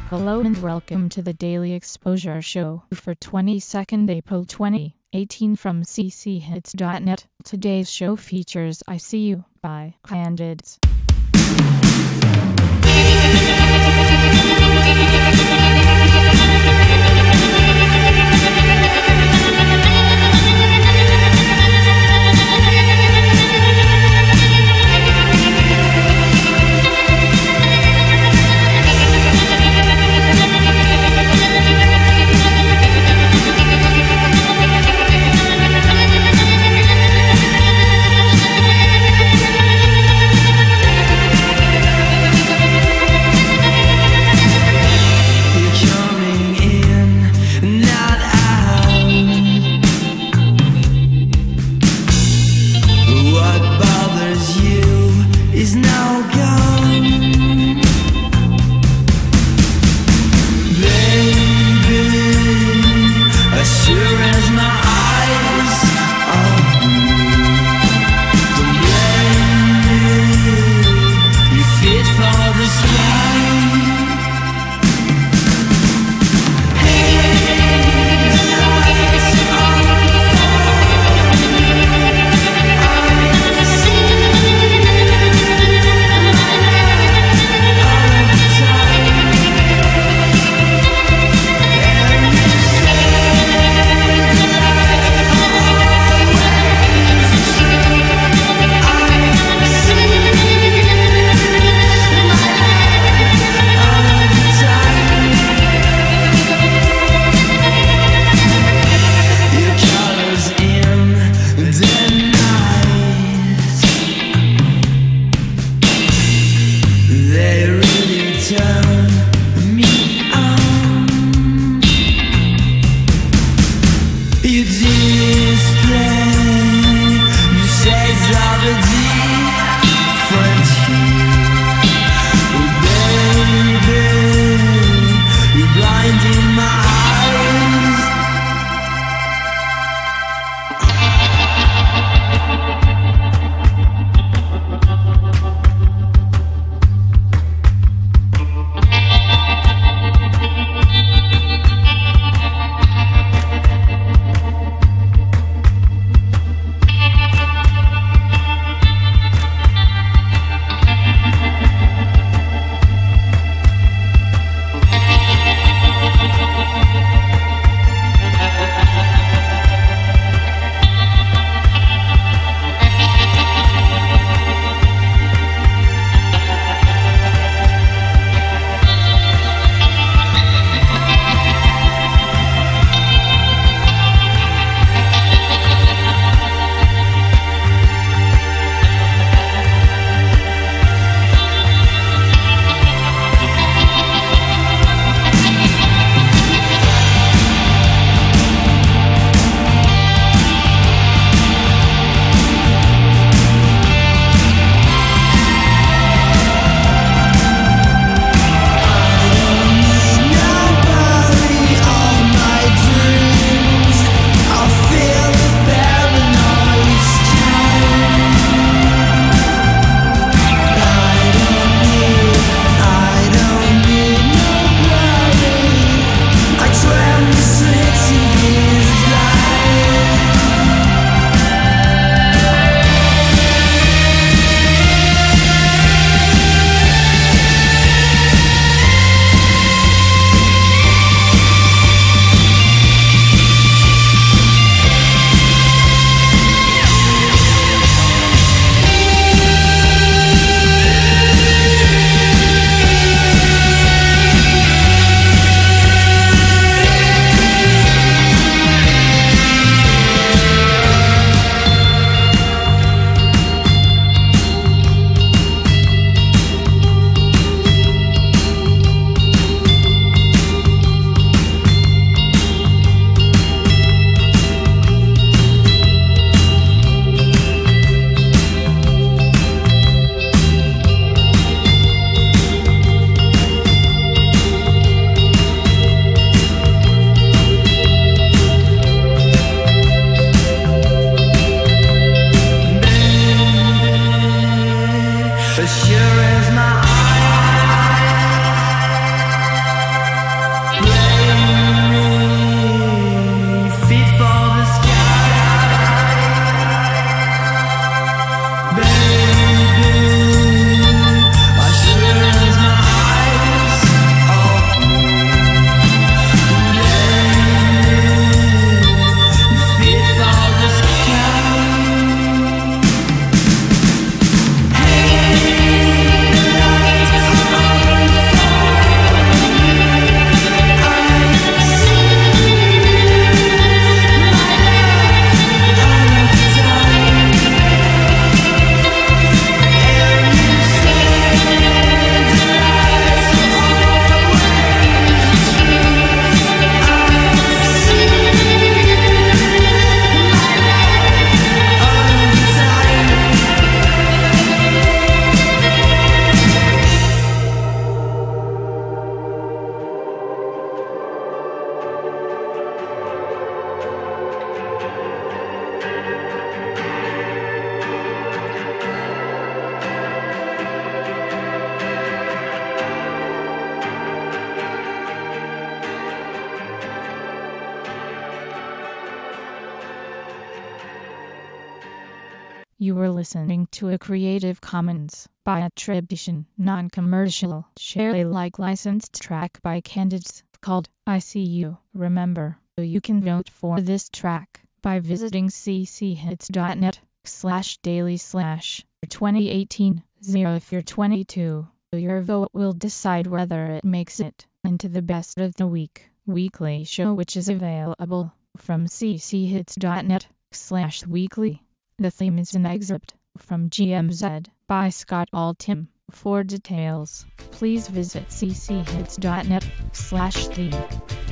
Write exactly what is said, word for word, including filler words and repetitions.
Hello and welcome to the Daily Exposure Show for twenty-second April twenty eighteen from c c hits dot net. Today's show features I See You by Candids. You were listening to a Creative Commons by attribution, non-commercial, share Alike licensed track by Candids called I See You. Remember, you can vote for this track by visiting cchits.net slash daily slash 2018 zero. If you're twenty-two, your vote will decide whether it makes it into the best of the week weekly show, which is available from cchits.net slash weekly. The theme is an excerpt from G M Z by Scott Altham. For details, please visit cchits.net slash theme.